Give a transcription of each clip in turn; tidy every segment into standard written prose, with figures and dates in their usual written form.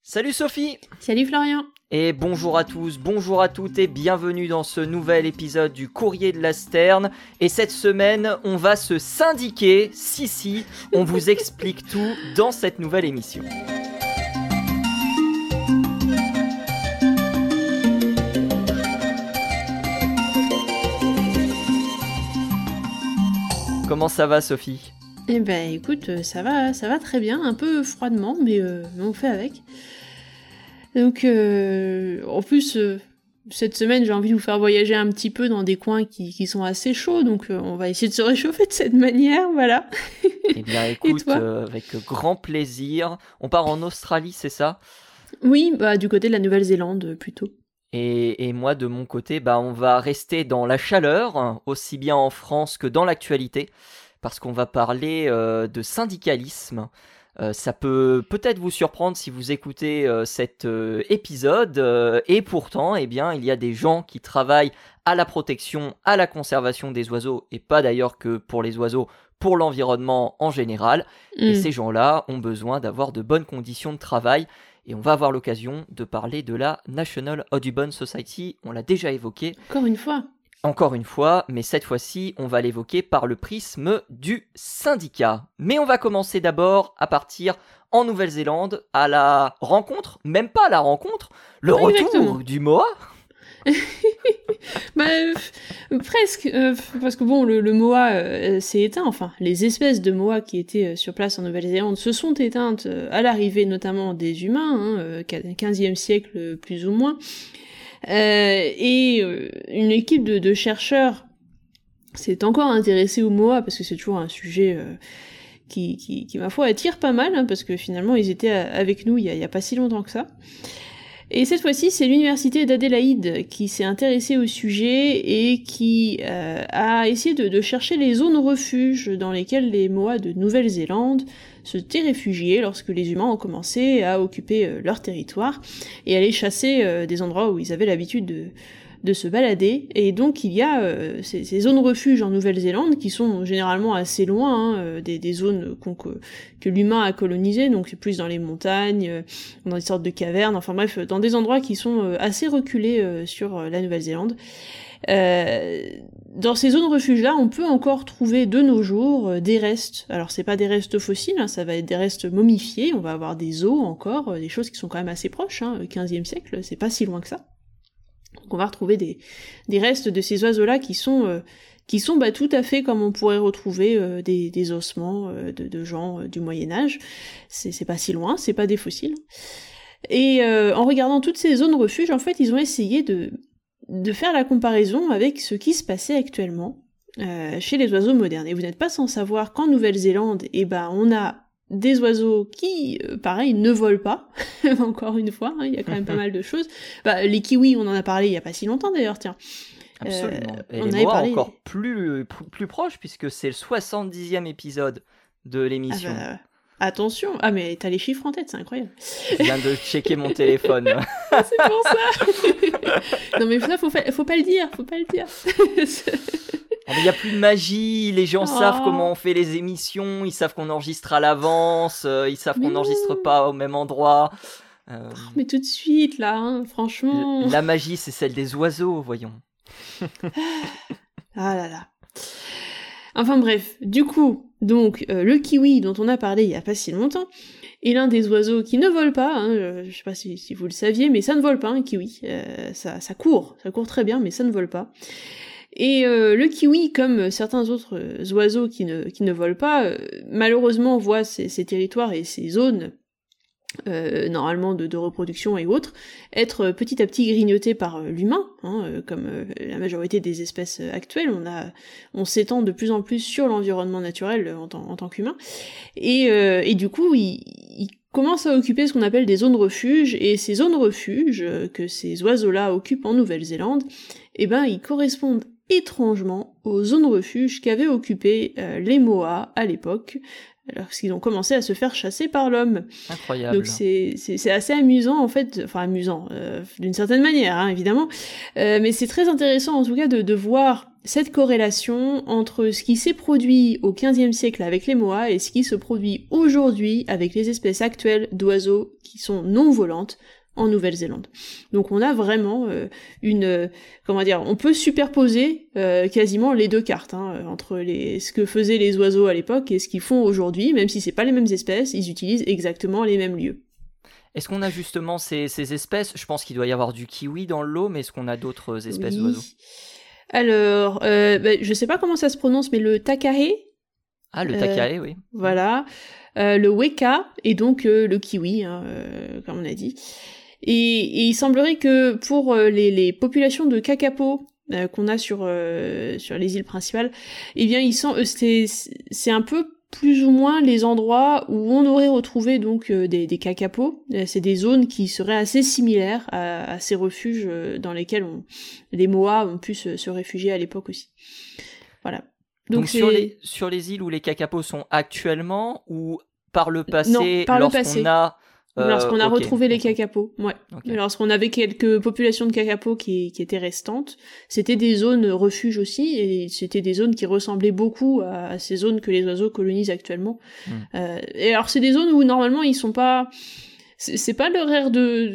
Salut Sophie! Salut Florian! Et bonjour à tous, bonjour à toutes et bienvenue dans ce nouvel épisode du Courrier de la Sterne. Et cette semaine, on va se syndiquer. Si, on vous explique tout dans cette nouvelle émission. Comment ça va Sophie? Eh ben écoute, ça va très bien, un peu froidement, mais on fait avec. Donc en plus, cette semaine j'ai envie de vous faire voyager un petit peu dans des coins qui sont assez chauds, donc on va essayer de se réchauffer de cette manière, voilà. Eh bien écoute, avec grand plaisir. On part en Australie, c'est ça? Oui, du côté de la Nouvelle-Zélande plutôt. Et moi de mon côté, on va rester dans la chaleur, aussi bien en France que dans l'actualité. Parce qu'on va parler de syndicalisme. Ça peut peut-être vous surprendre si vous écoutez cet épisode. Et pourtant, il y a des gens qui travaillent à la protection, à la conservation des oiseaux. Et pas d'ailleurs que pour les oiseaux, pour l'environnement en général. Et ces gens-là ont besoin d'avoir de bonnes conditions de travail. Et on va avoir l'occasion de parler de la National Audubon Society. On l'a déjà évoqué. Encore une fois, mais cette fois-ci, on va l'évoquer par le prisme du syndicat. Mais on va commencer d'abord à partir en Nouvelle-Zélande, à la rencontre, même pas à la rencontre, le retour du Moa. Presque, parce que bon, le Moa s'est éteint, enfin, les espèces de Moa qui étaient sur place en Nouvelle-Zélande se sont éteintes à l'arrivée notamment des humains, 15e siècle plus ou moins. Une équipe de chercheurs s'est encore intéressée au Moa parce que c'est toujours un sujet qui ma foi attire pas mal, parce que finalement ils étaient avec nous il y a pas si longtemps que ça. Et cette fois-ci, c'est l'université d'Adélaïde qui s'est intéressée au sujet et qui a essayé de chercher les zones refuges dans lesquelles les Moas de Nouvelle-Zélande se étaient réfugiés lorsque les humains ont commencé à occuper leur territoire et aller chasser des endroits où ils avaient l'habitude de se balader. Et donc il y a ces zones refuges en Nouvelle-Zélande qui sont généralement assez loin des zones que l'humain a colonisées, donc c'est plus dans les montagnes, dans des sortes de cavernes, enfin bref, dans des endroits qui sont assez reculés sur la Nouvelle-Zélande. Dans ces zones refuges-là, on peut encore trouver de nos jours des restes. Alors c'est pas des restes fossiles, ça va être des restes momifiés, on va avoir des os encore, des choses qui sont quand même assez proches, 15e siècle, c'est pas si loin que ça. Donc on va retrouver des restes de ces oiseaux-là qui sont tout à fait comme on pourrait retrouver des ossements de gens du Moyen-Âge. C'est pas si loin, c'est pas des fossiles. Et en regardant toutes ces zones refuges, en fait, ils ont essayé de faire la comparaison avec ce qui se passait actuellement chez les oiseaux modernes. Et vous n'êtes pas sans savoir qu'en Nouvelle-Zélande, on a des oiseaux qui, pareil, ne volent pas, encore une fois, il y a quand même pas mal de choses. Les kiwis, on en a parlé il y a pas si longtemps d'ailleurs, tiens. Absolument. Et les Moas encore plus proches, puisque c'est le 70e épisode de l'émission. Attention, mais t'as les chiffres en tête, c'est incroyable. Je viens de checker mon téléphone. C'est pour ça. Non mais ça, faut pas le dire. Il n'y a plus de magie, les gens savent comment on fait les émissions, ils savent qu'on enregistre à l'avance, ils savent qu'on n'enregistre pas au même endroit. Mais tout de suite, là, franchement... La magie, c'est celle des oiseaux, voyons. Ah là là. Enfin bref, du coup, donc le kiwi dont on a parlé il y a pas si longtemps est l'un des oiseaux qui ne vole pas, je sais pas si vous le saviez, mais ça ne vole pas, un kiwi. Ça court très bien, mais ça ne vole pas. Et le kiwi, comme certains autres oiseaux qui ne volent pas, malheureusement voit ces territoires et ces zones, normalement de reproduction et autres, être petit à petit grignotés par l'humain, comme la majorité des espèces actuelles. On s'étend de plus en plus sur l'environnement naturel en tant qu'humain, et du coup, il commence à occuper ce qu'on appelle des zones refuges, et ces zones refuges que ces oiseaux-là occupent en Nouvelle-Zélande, ils correspondent étrangement aux zones refuges qu'avaient occupées les Moas à l'époque, lorsqu'ils ont commencé à se faire chasser par l'homme. Incroyable. Donc c'est assez amusant en fait, d'une certaine manière, évidemment, mais c'est très intéressant en tout cas de voir cette corrélation entre ce qui s'est produit au XVe siècle avec les Moas et ce qui se produit aujourd'hui avec les espèces actuelles d'oiseaux qui sont non volantes en Nouvelle-Zélande. Donc on a vraiment on peut superposer quasiment les deux cartes, entre ce que faisaient les oiseaux à l'époque et ce qu'ils font aujourd'hui, même si c'est pas les mêmes espèces, ils utilisent exactement les mêmes lieux. Est-ce qu'on a justement ces espèces? Je pense qu'il doit y avoir du kiwi dans l'eau, mais est-ce qu'on a d'autres espèces d'oiseaux? Alors, je sais pas comment ça se prononce, mais le takahe. Ah, le takahe, oui. Voilà. Le weka et donc le kiwi, comme on a dit. Et il semblerait que pour les populations de kakapo qu'on a sur les îles principales, eh bien c'est un peu plus ou moins les endroits où on aurait retrouvé donc des kakapos. C'est des zones qui seraient assez similaires à ces refuges dans lesquels les Moas ont pu se réfugier à l'époque aussi. Voilà. Donc sur les îles où les kakapos sont actuellement ou par le passé, lorsqu'on a retrouvé les kakapos, ouais. Okay. Lorsqu'on avait quelques populations de kakapos qui étaient restantes, c'était des zones refuges aussi, et c'était des zones qui ressemblaient beaucoup à ces zones que les oiseaux colonisent actuellement. Et alors c'est des zones où normalement ils sont pas, c'est pas leur aire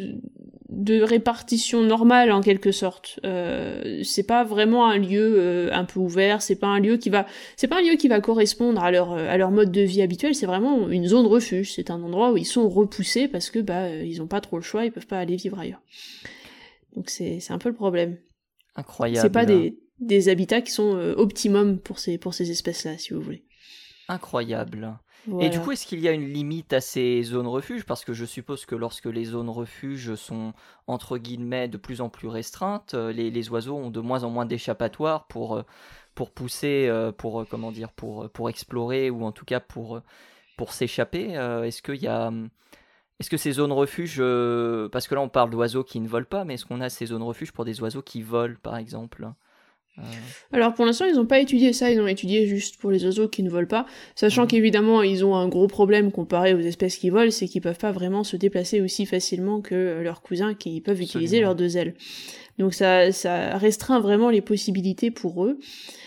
de répartition normale en quelque sorte. C'est pas vraiment un lieu un peu ouvert, c'est pas un lieu qui va correspondre à leur mode de vie habituel, c'est vraiment une zone refuge, c'est un endroit où ils sont repoussés parce que ils ont pas trop le choix, ils peuvent pas aller vivre ailleurs. Donc c'est un peu le problème. Incroyable. C'est pas des habitats qui sont optimum pour ces espèces-là, si vous voulez. Incroyable. Voilà. Et du coup, est-ce qu'il y a une limite à ces zones refuges? Parce que je suppose que lorsque les zones refuges sont, entre guillemets, de plus en plus restreintes, les oiseaux ont de moins en moins d'échappatoires pour pousser, pour explorer ou en tout cas pour s'échapper. Est-ce que ces zones refuges, parce que là on parle d'oiseaux qui ne volent pas, mais est-ce qu'on a ces zones refuges pour des oiseaux qui volent, par exemple? Alors pour l'instant ils n'ont pas étudié ça, ils ont étudié juste pour les oiseaux qui ne volent pas, sachant qu'évidemment ils ont un gros problème comparé aux espèces qui volent, c'est qu'ils peuvent pas vraiment se déplacer aussi facilement que leurs cousins qui peuvent utiliser leurs deux ailes. Donc ça restreint vraiment les possibilités pour eux.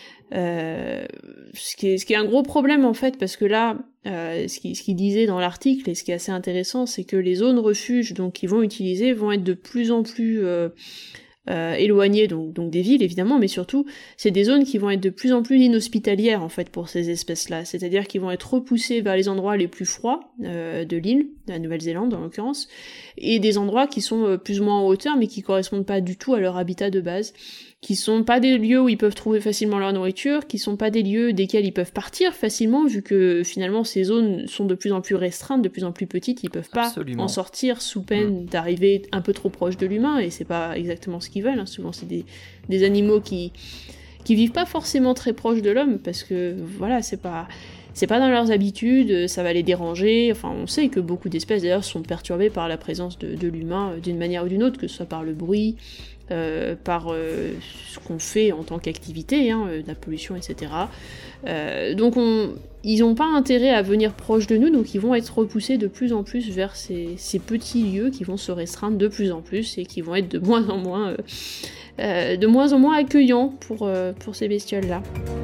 Ce qui est un gros problème en fait, parce que là, ce qu'il disait dans l'article et ce qui est assez intéressant, c'est que les zones refuges donc qu'ils vont utiliser vont être de plus en plus éloignées donc des villes évidemment, mais surtout c'est des zones qui vont être de plus en plus inhospitalières en fait pour ces espèces-là, c'est-à-dire qu'ils vont être repoussés vers les endroits les plus froids de l'île, de la Nouvelle-Zélande en l'occurrence, et des endroits qui sont plus ou moins en hauteur mais qui correspondent pas du tout à leur habitat de base, qui sont pas des lieux où ils peuvent trouver facilement leur nourriture, qui sont pas des lieux desquels ils peuvent partir facilement, vu que finalement ces zones sont de plus en plus restreintes, de plus en plus petites, ils peuvent pas en sortir sous peine d'arriver un peu trop proche de l'humain, et c'est pas exactement ce qu'ils veulent, souvent c'est des animaux qui vivent pas forcément très proches de l'homme, parce que voilà, c'est pas dans leurs habitudes, ça va les déranger, enfin on sait que beaucoup d'espèces d'ailleurs sont perturbées par la présence de l'humain d'une manière ou d'une autre, que ce soit par le bruit, par ce qu'on fait en tant qu'activité, la pollution, etc. Donc ils n'ont pas intérêt à venir proche de nous, donc ils vont être repoussés de plus en plus vers ces petits lieux qui vont se restreindre de plus en plus et qui vont être de moins en moins accueillants pour ces bestioles-là.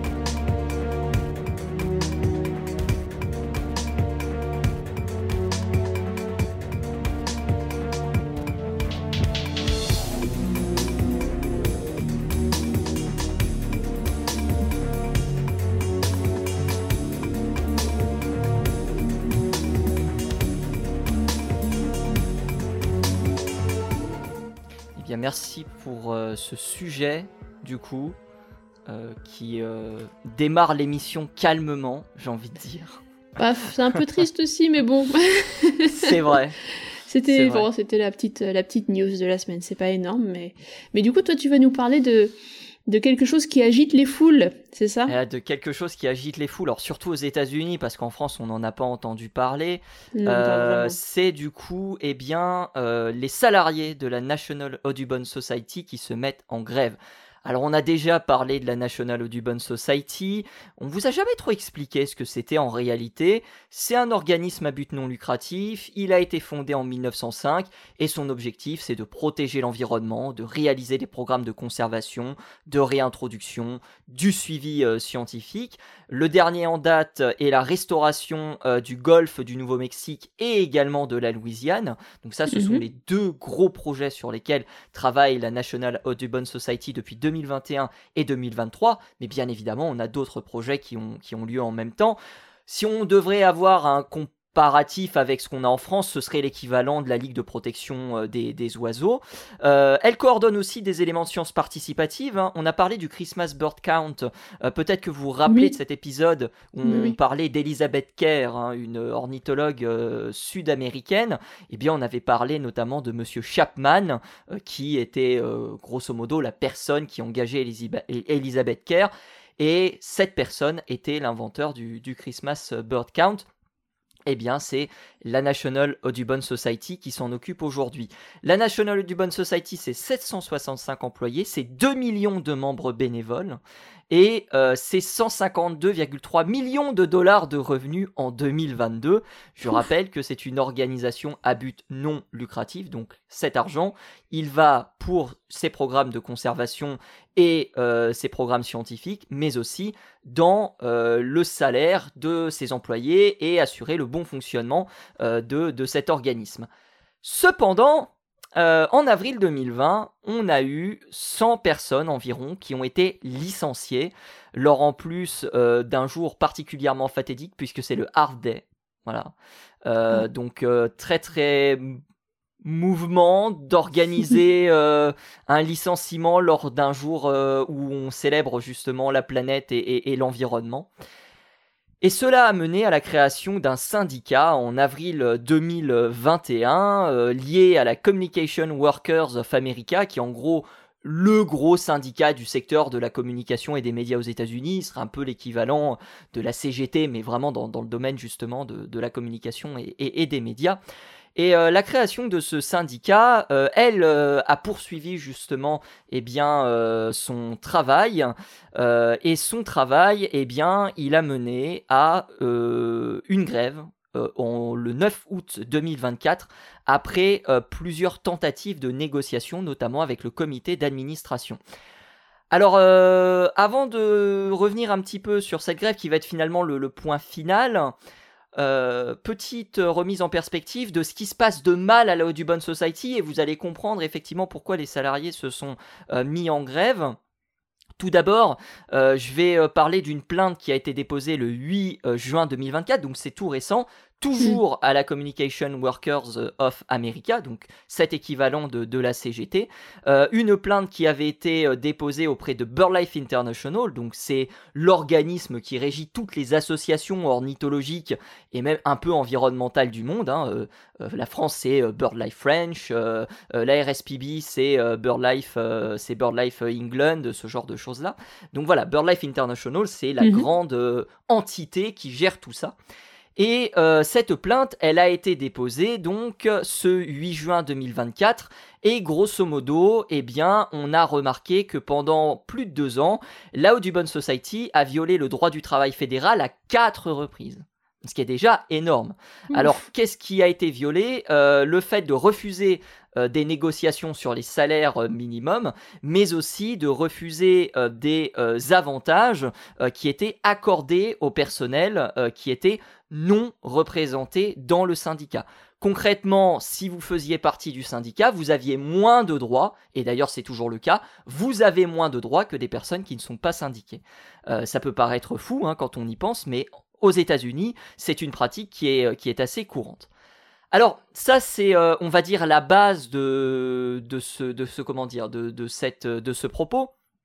Merci pour ce sujet, du coup, qui démarre l'émission calmement, j'ai envie de dire. C'est un peu triste aussi, mais bon. C'est vrai. C'était la petite news de la semaine, c'est pas énorme, mais du coup, toi, tu vas nous parler de quelque chose qui agite les foules, c'est ça? De quelque chose qui agite les foules, alors surtout aux États-Unis, parce qu'en France on n'en a pas entendu parler. C'est du coup les salariés de la National Audubon Society qui se mettent en grève. Alors on a déjà parlé de la National Audubon Society, on vous a jamais trop expliqué ce que c'était en réalité. C'est un organisme à but non lucratif, il a été fondé en 1905 et son objectif c'est de protéger l'environnement, de réaliser des programmes de conservation, de réintroduction, du suivi scientifique. Le dernier en date est la restauration du golfe du Nouveau-Mexique et également de la Louisiane. Donc ça, ce sont les deux gros projets sur lesquels travaille la National Audubon Society depuis 2021 et 2023. Mais bien évidemment, on a d'autres projets qui ont lieu en même temps. Si on devrait avoir un comparatif avec ce qu'on a en France, ce serait l'équivalent de la Ligue de protection des oiseaux. Elle coordonne aussi des éléments de sciences participatives. Hein. On a parlé du Christmas Bird Count. Peut-être que vous vous rappelez de cet épisode où on parlait d'Elizabeth Kerr, hein, une ornithologue sud-américaine. Eh bien, on avait parlé notamment de Monsieur Chapman, qui était grosso modo la personne qui engageait Elizabeth Kerr. Et cette personne était l'inventeur du Christmas Bird Count. Eh bien, c'est la National Audubon Society qui s'en occupe aujourd'hui. La National Audubon Society, c'est 765 employés, c'est 2 millions de membres bénévoles et c'est 152,3 millions de dollars de revenus en 2022. Je rappelle que c'est une organisation à but non lucratif, donc cet argent, il va pour ses programmes de conservation et ses programmes scientifiques, mais aussi dans le salaire de ses employés et assurer le bon fonctionnement de cet organisme. Cependant, en avril 2020, on a eu 100 personnes environ qui ont été licenciées lors en plus d'un jour particulièrement fatidique puisque c'est le Earth Day. Voilà. Donc très très mouvement d'organiser un licenciement lors d'un jour où on célèbre justement la planète et l'environnement. Et cela a mené à la création d'un syndicat en avril 2021 lié à la Communication Workers of America, qui est en gros le gros syndicat du secteur de la communication et des médias aux États-Unis. Il serait un peu l'équivalent de la CGT, mais vraiment dans le domaine justement de la communication et des médias. Et la création de ce syndicat, elle a poursuivi justement son travail. Et son travail, il a mené à une grève le 9 août 2024 après plusieurs tentatives de négociation, notamment avec le comité d'administration. Alors, avant de revenir un petit peu sur cette grève qui va être finalement le point final, petite remise en perspective de ce qui se passe de mal à la Audubon Society et vous allez comprendre effectivement pourquoi les salariés se sont mis en grève. Tout d'abord, je vais parler d'une plainte qui a été déposée le 8 juin 2024, donc c'est tout récent, toujours à la Communication Workers of America, donc cet équivalent de la CGT. Une plainte qui avait été déposée auprès de BirdLife International, donc c'est l'organisme qui régit toutes les associations ornithologiques et même un peu environnementales du monde. Hein. La France, c'est BirdLife French, la RSPB, c'est BirdLife England, ce genre de choses-là. Donc voilà, BirdLife International, c'est la grande entité qui gère tout ça. Et cette plainte, elle a été déposée donc ce 8 juin 2024 et grosso modo, on a remarqué que pendant plus de 2 ans, la Audubon Society a violé le droit du travail fédéral à 4 reprises. Ce qui est déjà énorme. Alors, qu'est-ce qui a été violé ? Le fait de refuser des négociations sur les salaires minimums, mais aussi de refuser des avantages qui étaient accordés au personnel qui était non représenté dans le syndicat. Concrètement, si vous faisiez partie du syndicat, vous aviez moins de droits, et d'ailleurs c'est toujours le cas, vous avez moins de droits que des personnes qui ne sont pas syndiquées. Ça peut paraître fou hein, quand on y pense, mais aux États-Unis, c'est une pratique qui est assez courante. Alors, ça, c'est, on va dire, la base de ce propos.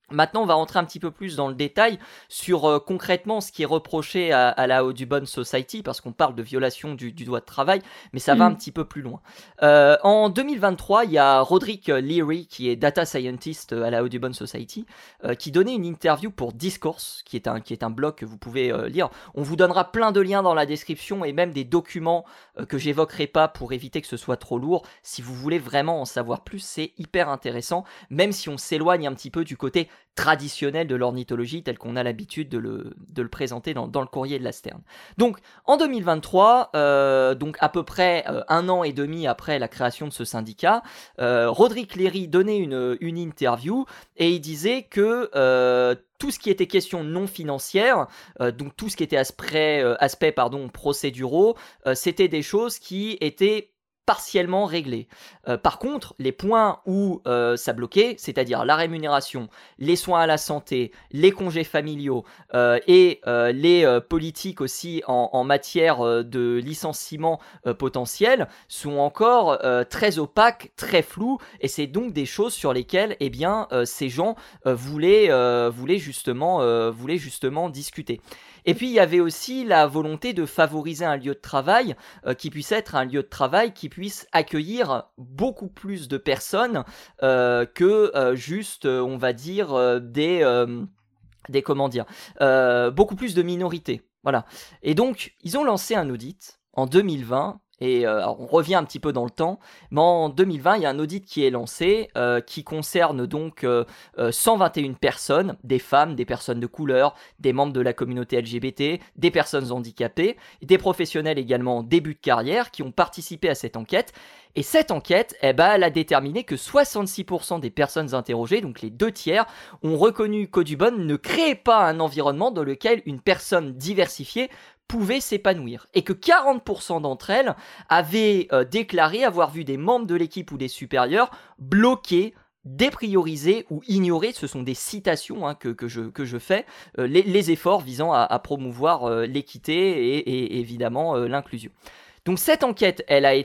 Maintenant, on va rentrer un petit peu plus dans le détail sur concrètement ce qui est reproché à la Audubon Society, parce qu'on parle de violation du droit de travail, mais ça va un petit peu plus loin. En 2023, il y a Roderick Leary, qui est data scientist à la Audubon Society, qui donnait une interview pour Discourse, qui est un blog que vous pouvez lire. On vous donnera plein de liens dans la description et même des documents que j'évoquerai pas pour éviter que ce soit trop lourd. Si vous voulez vraiment en savoir plus, c'est hyper intéressant, même si on s'éloigne un petit peu du côté traditionnel de l'ornithologie tel qu'on a l'habitude de le présenter dans le courrier de la Stern. Donc en 2023, donc à peu près 1 an et demi après la création de ce syndicat, Roderick Leary donnait une interview et il disait que tout ce qui était question non financière, donc tout ce qui était aspect procéduraux, c'était des choses qui étaient partiellement réglés. Par contre, les points où ça bloquait, c'est-à-dire la rémunération, les soins à la santé, les congés familiaux et les politiques aussi en matière de licenciement potentiel, sont encore très opaques, très floues, et c'est donc des choses sur lesquelles ces gens voulaient justement discuter. Et puis il y avait aussi la volonté de favoriser un lieu de travail qui puisse être un lieu de travail qui puisse accueillir beaucoup plus de personnes que juste, on va dire, beaucoup plus de minorités. Voilà. Et donc ils ont lancé un audit en 2020. Et alors on revient un petit peu dans le temps, mais en 2020, il y a un audit qui est lancé qui concerne donc 121 personnes, des femmes, des personnes de couleur, des membres de la communauté LGBT, des personnes handicapées, des professionnels également en début de carrière qui ont participé à cette enquête. Et cette enquête, elle a déterminé que 66% des personnes interrogées, donc les 2/3, ont reconnu qu'Audubon ne créait pas un environnement dans lequel une personne diversifiée pouvait s'épanouir, et que 40% d'entre elles avaient déclaré avoir vu des membres de l'équipe ou des supérieurs bloqués, dépriorisés ou ignorés. Ce sont des citations que je fais, les efforts visant à promouvoir l'équité et évidemment l'inclusion. Donc cette enquête, elle a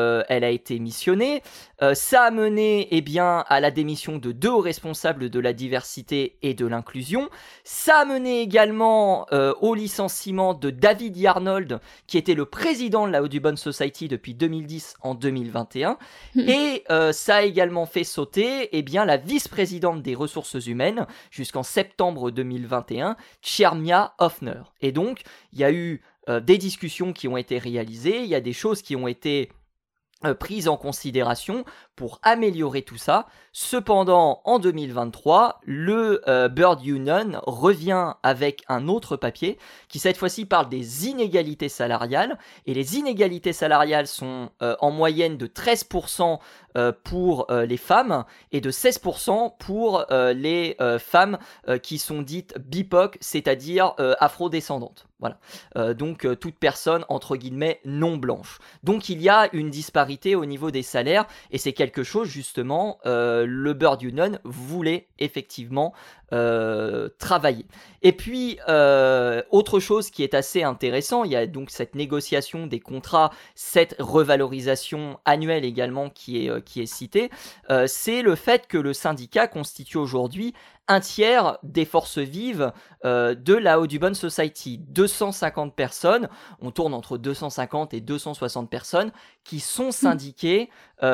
été missionnée. Ça a mené à la démission de 2 hauts responsables de la diversité et de l'inclusion. Ça a mené également au licenciement de David Yarnold, qui était le président de la Audubon Society depuis 2010 en 2021. Et ça a également fait sauter la vice-présidente des ressources humaines jusqu'en septembre 2021, Chermia Hoffner. Et donc, il y a eu des discussions qui ont été réalisées, il y a des choses qui ont été prises en considération pour améliorer tout ça. Cependant, en 2023, le Bird Union revient avec un autre papier qui cette fois-ci parle des inégalités salariales. Et les inégalités salariales sont en moyenne de 13% pour les femmes et de 16% pour les femmes qui sont dites BIPOC, c'est-à-dire afrodescendantes. Voilà. Donc toute personne entre guillemets non blanche. Donc il y a une disparité au niveau des salaires et c'est quelque chose justement le Bird Union voulait effectivement travailler. Et puis autre chose qui est assez intéressant, il y a donc cette négociation des contrats, cette revalorisation annuelle également qui est citée, c'est le fait que le syndicat constitue aujourd'hui 1/3 des forces vives de la Audubon Society. 250 personnes, on tourne entre 250 et 260 personnes qui sont syndiquées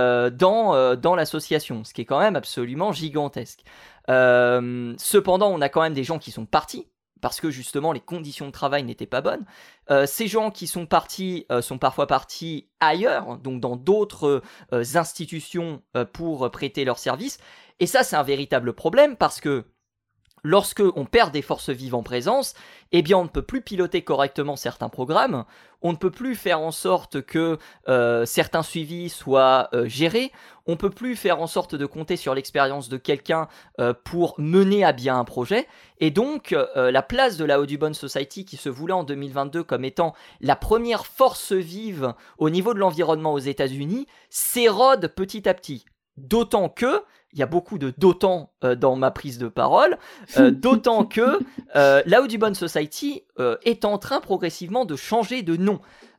dans l'association, ce qui est quand même absolument gigantesque. Cependant, on a quand même des gens qui sont partis parce que justement les conditions de travail n'étaient pas bonnes. Ces gens qui sont partis sont parfois partis ailleurs, donc dans d'autres institutions pour prêter leurs services. Et ça, c'est un véritable problème parce que lorsque on perd des forces vives en présence, on ne peut plus piloter correctement certains programmes, on ne peut plus faire en sorte que certains suivis soient gérés, on ne peut plus faire en sorte de compter sur l'expérience de quelqu'un pour mener à bien un projet. Et donc, la place de la Audubon Society, qui se voulait en 2022 comme étant la première force vive au niveau de l'environnement aux États-Unis, s'érode petit à petit. D'autant que, il y a beaucoup de d'autant dans ma prise de parole, d'autant que la Audubon Society est en train progressivement de changer de nom.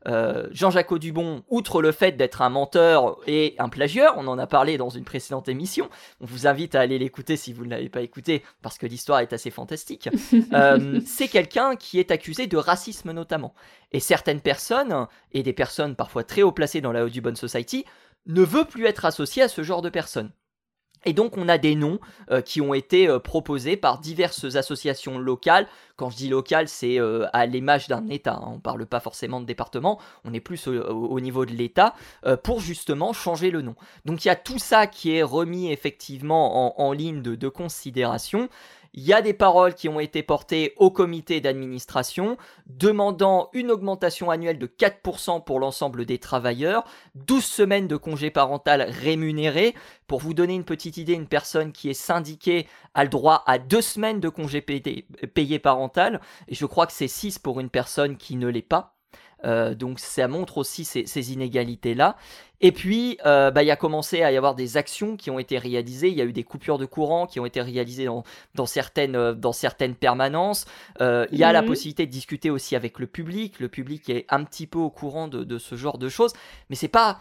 Jean-Jacques Audubon, outre le fait d'être un menteur et un plagieur, on en a parlé dans une précédente émission, on vous invite à aller l'écouter si vous ne l'avez pas écouté, parce que l'histoire est assez fantastique, c'est quelqu'un qui est accusé de racisme notamment. Et certaines personnes, et des personnes parfois très haut placées dans la Audubon Society, ne veulent plus être associées à ce genre de personnes. Et donc on a des noms qui ont été proposés par diverses associations locales. Quand je dis locales, c'est à l'image d'un État, hein. On ne parle pas forcément de département, on est plus au niveau de l'État, pour justement changer le nom. Donc il y a tout ça qui est remis effectivement en ligne de considération. Il y a des paroles qui ont été portées au comité d'administration demandant une augmentation annuelle de 4% pour l'ensemble des travailleurs, 12 semaines de congé parental rémunéré. Pour vous donner une petite idée, une personne qui est syndiquée a le droit à 2 semaines de congé payé parental, et je crois que c'est 6 pour une personne qui ne l'est pas. Donc ça montre aussi ces inégalités-là. Et puis, il y a commencé à y avoir des actions qui ont été réalisées. Il y a eu des coupures de courant qui ont été réalisées dans certaines permanences. Il y a la possibilité de discuter aussi avec le public. Le public est un petit peu au courant de ce genre de choses. Mais c'est pas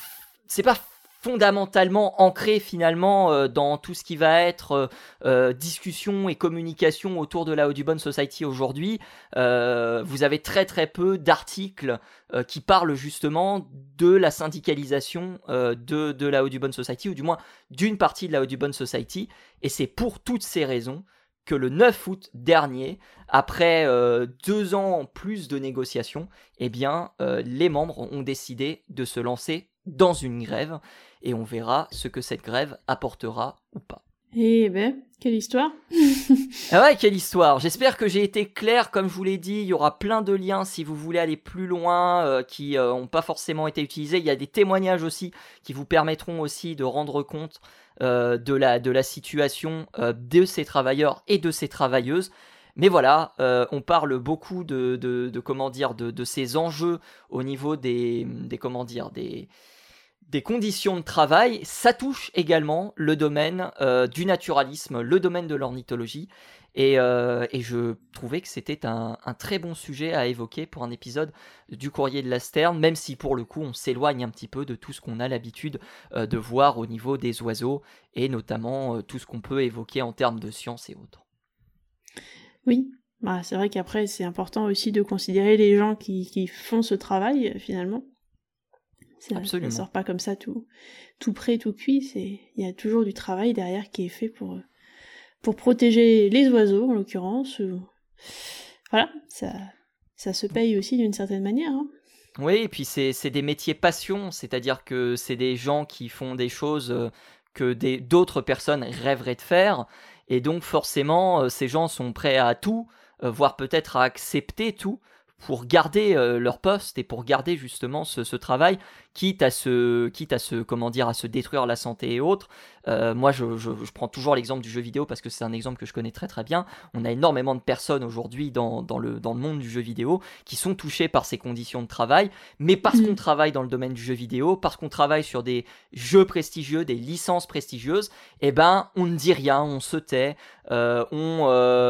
fondamentalement ancré finalement dans tout ce qui va être discussion et communication autour de la Audubon Society aujourd'hui. Vous avez très très peu d'articles qui parlent justement de la syndicalisation de la Audubon Society, ou du moins d'une partie de la Audubon Society, et c'est pour toutes ces raisons que le 9 août dernier, après 2 ans plus de négociations, eh bien, les membres ont décidé de se lancer dans une grève, et on verra ce que cette grève apportera ou pas. Eh ben, quelle histoire. Ah ouais, quelle histoire. J'espère que j'ai été clair, comme je vous l'ai dit, il y aura plein de liens si vous voulez aller plus loin, qui n'ont pas forcément été utilisés. Il y a des témoignages aussi qui vous permettront aussi de rendre compte de la situation de ces travailleurs et de ces travailleuses. Mais voilà, on parle beaucoup de ces enjeux au niveau des conditions de travail. Ça touche également le domaine du naturalisme, le domaine de l'ornithologie. Et je trouvais que c'était un très bon sujet à évoquer pour un épisode du Courrier de la Sterne, même si pour le coup on s'éloigne un petit peu de tout ce qu'on a l'habitude de voir au niveau des oiseaux, et notamment tout ce qu'on peut évoquer en termes de sciences et autres. Oui, c'est vrai qu'après c'est important aussi de considérer les gens qui font ce travail finalement. Ça sort pas comme ça tout prêt, tout cuit. Il y a toujours du travail derrière qui est fait pour protéger les oiseaux en l'occurrence. Voilà, ça se paye aussi d'une certaine manière. Hein. Oui, et puis c'est des métiers passion, c'est-à-dire que c'est des gens qui font des choses que d'autres personnes rêveraient de faire, et donc forcément ces gens sont prêts à tout, voire peut-être à accepter tout, pour garder leur poste et pour garder justement ce travail, quitte à se détruire la santé et autres. Moi je prends toujours l'exemple du jeu vidéo parce que c'est un exemple que je connais très très bien. On a énormément de personnes aujourd'hui dans le monde du jeu vidéo qui sont touchées par ces conditions de travail, mais parce qu'on travaille dans le domaine du jeu vidéo, parce qu'on travaille sur des jeux prestigieux, des licences prestigieuses, eh ben on ne dit rien, on se tait, on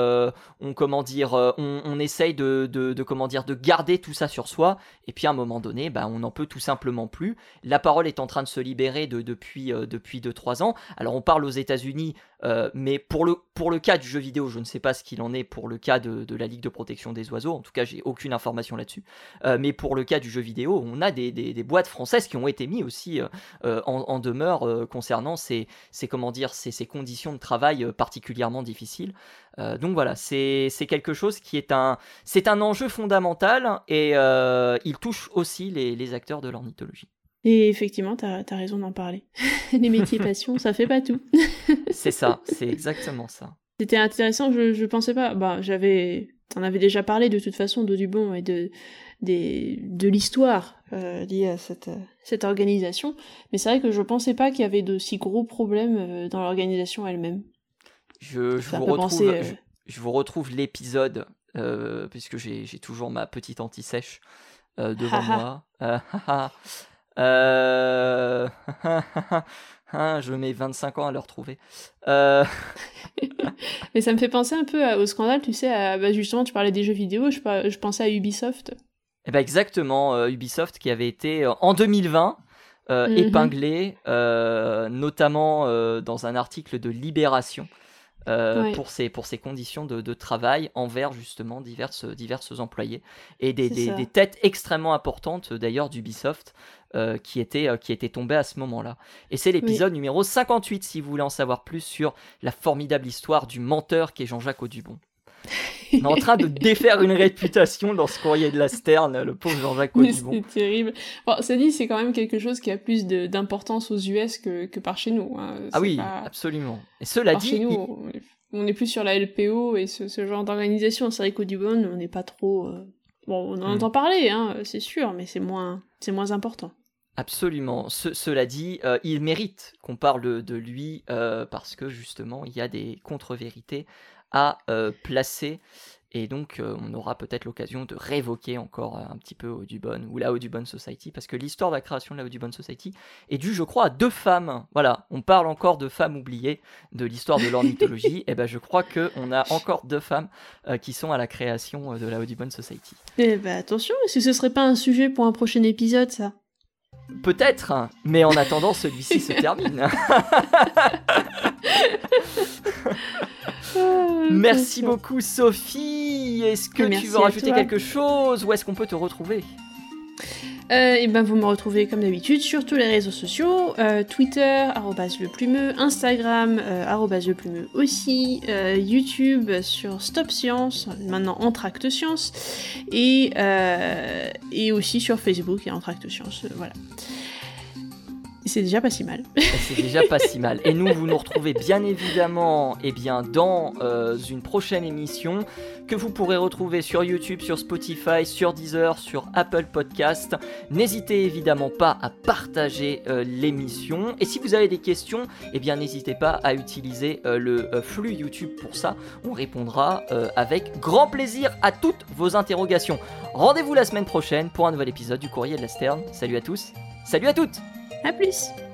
essaye de garder tout ça sur soi, et puis à un moment donné, on n'en peut tout simplement plus. La parole est en train de se libérer depuis 2-3 ans. Alors on parle aux États-Unis, mais pour le cas du jeu vidéo, je ne sais pas ce qu'il en est pour le cas de la Ligue de protection des oiseaux. En tout cas, j'ai aucune information là-dessus. Mais pour le cas du jeu vidéo, on a des boîtes françaises qui ont été mis aussi en demeure concernant ces conditions de travail particulièrement difficiles. Donc voilà, c'est quelque chose qui est un enjeu fondamental, et il touche aussi les acteurs de l'ornithologie. Et effectivement, t'as raison d'en parler. Les métiers passion, ça fait pas tout. C'est ça, c'est exactement ça. C'était intéressant, je pensais pas. T'en avais déjà parlé de toute façon d'Audubon et de l'histoire liée à cette organisation, mais c'est vrai que je pensais pas qu'il y avait de si gros problèmes dans l'organisation elle-même. Je vous retrouve l'épisode, puisque j'ai toujours ma petite anti-sèche devant moi. Je mets 25 ans à le retrouver. Mais ça me fait penser un peu au scandale, tu sais, justement tu parlais des jeux vidéo, je pensais à Ubisoft. Eh ben exactement, Ubisoft qui avait été en 2020 épinglé, notamment dans un article de Libération, pour ses conditions de travail envers justement diverses employés et des têtes extrêmement importantes d'ailleurs d'Ubisoft qui étaient tombées à ce moment-là. Et c'est l'épisode numéro 58 si vous voulez en savoir plus sur la formidable histoire du menteur qu'est Jean-Jacques Audubon. On est en train de défaire une réputation dans ce courrier de la Stern, le pauvre Jean-Jacques Audubon. C'est terrible. Bon, ça dit, c'est quand même quelque chose qui a plus d'importance aux US que par chez nous. Hein. Ah oui, absolument. Et cela dit... Chez nous, on est plus sur la LPO et ce genre d'organisation. C'est vrai qu'Audubon, on n'est pas trop... Bon, on en entend parler, hein, c'est sûr, mais c'est moins important. Absolument. Cela dit, il mérite qu'on parle de lui parce que justement, il y a des contre-vérités à placer. Et donc, on aura peut-être l'occasion de révoquer encore un petit peu Audubon ou la Audubon Society, parce que l'histoire de la création de la Audubon Society est due, je crois, à 2 femmes. Voilà, on parle encore de femmes oubliées de l'histoire de l'ornithologie. Et ben, je crois qu'on a encore 2 femmes qui sont à la création de la Audubon Society. Eh ben, attention, est-ce que ce serait pas un sujet pour un prochain épisode, ça ? Peut-être, hein, mais en attendant, celui-ci se termine. Merci beaucoup Sophie. Est-ce que tu veux rajouter quelque chose ou est-ce qu'on peut te retrouver ? Et ben vous me retrouvez comme d'habitude sur tous les réseaux sociaux, Twitter @leplumeux, Instagram @leplumeux aussi, YouTube sur Stop Science, maintenant Entracte Science, et aussi sur Facebook et Entracte Science, voilà. C'est déjà pas si mal. C'est déjà pas si mal. Et nous, vous nous retrouvez bien évidemment dans une prochaine émission que vous pourrez retrouver sur YouTube, sur Spotify, sur Deezer, sur Apple Podcast. N'hésitez évidemment pas à partager l'émission. Et si vous avez des questions, n'hésitez pas à utiliser le flux YouTube pour ça. On répondra avec grand plaisir à toutes vos interrogations. Rendez-vous la semaine prochaine pour un nouvel épisode du Courrier de la Stern. Salut à tous, salut à toutes! À plus!